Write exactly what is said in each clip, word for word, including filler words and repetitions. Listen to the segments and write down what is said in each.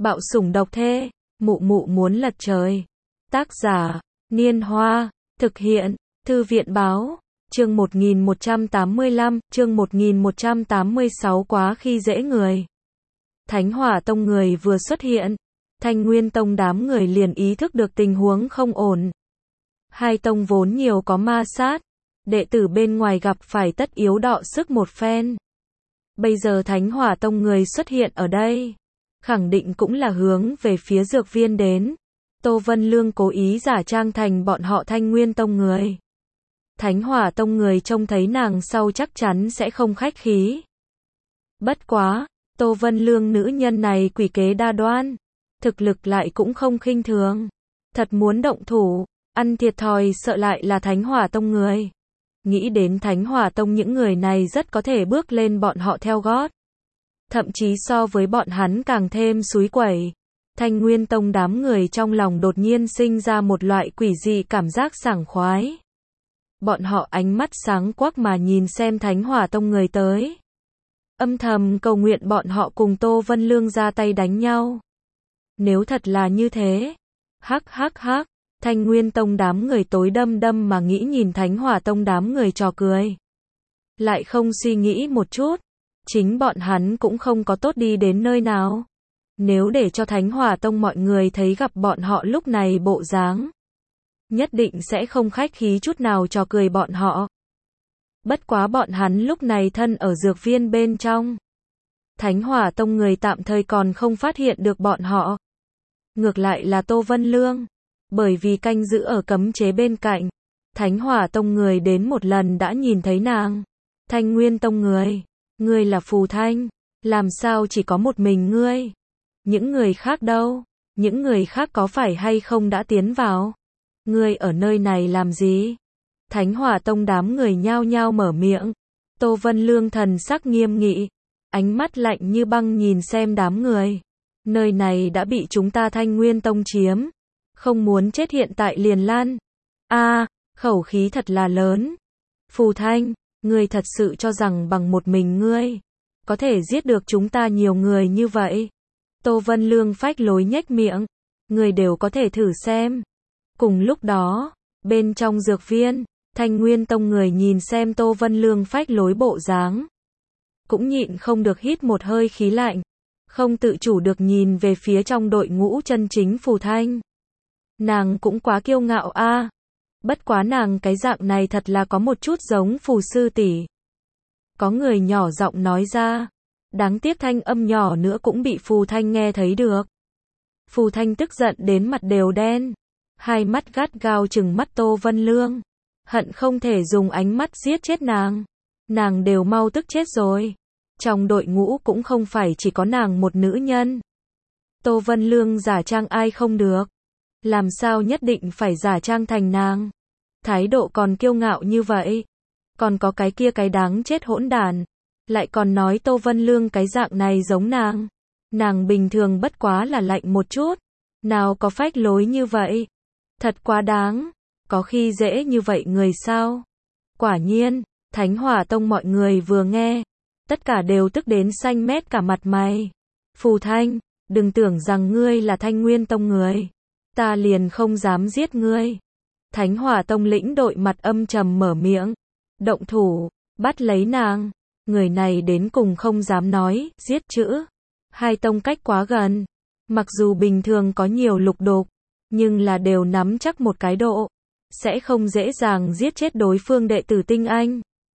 Bạo sủng độc thê, mụ mụ muốn lật trời. Tác giả, Niên Hoa, thực hiện, Thư viện Báo, chương một nghìn một trăm tám mươi lăm, chương một nghìn một trăm tám mươi sáu quá khi dễ người. Thánh Hỏa Tông người vừa xuất hiện, Thanh Nguyên Tông đám người liền ý thức được tình huống không ổn. Hai tông vốn nhiều có ma sát, đệ tử bên ngoài gặp phải tất yếu đọ sức một phen. Bây giờ Thánh Hỏa Tông người xuất hiện ở đây, khẳng định cũng là hướng về phía dược viên đến. Tô Vân Lương cố ý giả trang thành bọn họ Thanh Nguyên Tông người. Thánh Hỏa Tông người trông thấy nàng sau chắc chắn sẽ không khách khí. Bất quá, Tô Vân Lương nữ nhân này quỷ kế đa đoan, thực lực lại cũng không khinh thường. Thật muốn động thủ, ăn thiệt thòi sợ lại là Thánh Hỏa Tông người. Nghĩ đến Thánh Hỏa Tông những người này rất có thể bước lên bọn họ theo gót. Thậm chí so với bọn hắn càng thêm xúi quẩy. Thanh Nguyên Tông đám người trong lòng đột nhiên sinh ra một loại quỷ dị cảm giác sảng khoái. Bọn họ ánh mắt sáng quắc mà nhìn xem Thánh Hỏa Tông người tới. Âm thầm cầu nguyện bọn họ cùng Tô Vân Lương ra tay đánh nhau. Nếu thật là như thế, hắc hắc hắc, Thanh Nguyên Tông đám người tối đâm đâm mà nghĩ nhìn Thánh Hỏa Tông đám người trò cười. Lại không suy nghĩ một chút, chính bọn hắn cũng không có tốt đi đến nơi nào. Nếu để cho Thánh Hỏa Tông mọi người thấy gặp bọn họ lúc này bộ dáng, nhất định sẽ không khách khí chút nào trò cười bọn họ. Bất quá bọn hắn lúc này thân ở dược viên bên trong. Thánh Hỏa Tông người tạm thời còn không phát hiện được bọn họ. Ngược lại là Tô Vân Lương, bởi vì canh giữ ở cấm chế bên cạnh, Thánh Hỏa Tông người đến một lần đã nhìn thấy nàng. Thanh Nguyên Tông người, ngươi là Phù Thanh, làm sao chỉ có một mình ngươi? Những người khác đâu? Những người khác có phải hay không đã tiến vào? Ngươi ở nơi này làm gì? Thánh Hỏa Tông đám người nhao nhao mở miệng. Tô Vân Lương thần sắc nghiêm nghị, ánh mắt lạnh như băng nhìn xem đám người. Nơi này đã bị chúng ta Thanh Nguyên Tông chiếm, không muốn chết hiện tại liền lan. A, à, khẩu khí thật là lớn. Phù Thanh, ngươi thật sự cho rằng bằng một mình ngươi có thể giết được chúng ta nhiều người như vậy? Tô Vân Lương phách lối nhếch miệng, người đều có thể thử xem. Cùng lúc đó, bên trong dược viên, Thanh Nguyên Tông người nhìn xem Tô Vân Lương phách lối bộ dáng, cũng nhịn không được hít một hơi khí lạnh, không tự chủ được nhìn về phía trong đội ngũ chân chính Phù Thanh. Nàng cũng quá kiêu ngạo a. À. Bất quá nàng cái dạng này thật là có một chút giống Phù sư tỷ. Có người nhỏ giọng nói ra. Đáng tiếc thanh âm nhỏ nữa cũng bị Phù Thanh nghe thấy được. Phù Thanh tức giận đến mặt đều đen, hai mắt gắt gao trừng mắt Tô Vân Lương, hận không thể dùng ánh mắt giết chết nàng. Nàng đều mau tức chết rồi. Trong đội ngũ cũng không phải chỉ có nàng một nữ nhân. Tô Vân Lương giả trang ai không được, làm sao nhất định phải giả trang thành nàng? Thái độ còn kiêu ngạo như vậy. Còn có cái kia cái đáng chết hỗn đản, lại còn nói Tô Vân Lương cái dạng này giống nàng. Nàng bình thường bất quá là lạnh một chút, nào có phách lối như vậy. Thật quá đáng, có khi dễ như vậy người sao? Quả nhiên, Thánh Hỏa Tông mọi người vừa nghe, tất cả đều tức đến xanh mét cả mặt mày. Phù Thanh, đừng tưởng rằng ngươi là Thanh Nguyên Tông người, ta liền không dám giết ngươi. Thánh Hỏa Tông lĩnh đội mặt âm trầm mở miệng, động thủ, bắt lấy nàng. Người này đến cùng không dám nói, giết chữ. Hai tông cách quá gần. Mặc dù bình thường có nhiều lục đục, nhưng là đều nắm chắc một cái độ. Sẽ không dễ dàng giết chết đối phương đệ tử tinh anh.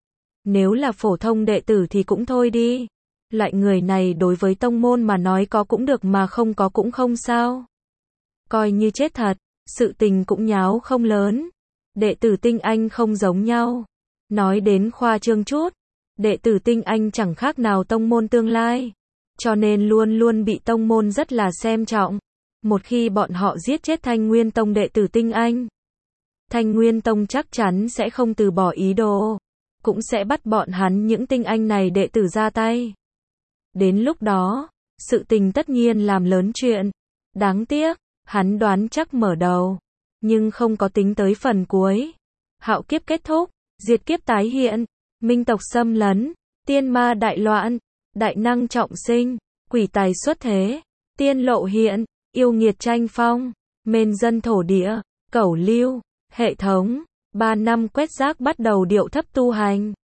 Nếu là phổ thông đệ tử thì cũng thôi đi. Loại người này đối với tông môn mà nói có cũng được mà không có cũng không sao. Coi như chết thật, sự tình cũng nháo không lớn. Đệ tử tinh anh không giống nhau. Nói đến khoa trương chút, đệ tử tinh anh chẳng khác nào tông môn tương lai, cho nên luôn luôn bị tông môn rất là xem trọng. Một khi bọn họ giết chết Thanh Nguyên Tông đệ tử tinh anh, Thanh Nguyên Tông chắc chắn sẽ không từ bỏ ý đồ, cũng sẽ bắt bọn hắn những tinh anh này đệ tử ra tay. Đến lúc đó, sự tình tất nhiên làm lớn chuyện. Đáng tiếc, hắn đoán chắc mở đầu, nhưng không có tính tới phần cuối. Hạo kiếp kết thúc, diệt kiếp tái hiện, minh tộc xâm lấn, tiên ma đại loạn, đại năng trọng sinh, quỷ tài xuất thế. tiên lộ hiện, yêu nghiệt tranh phong, mên dân thổ địa, cẩu lưu, hệ thống, ba năm quét rác bắt đầu điệu thấp tu hành.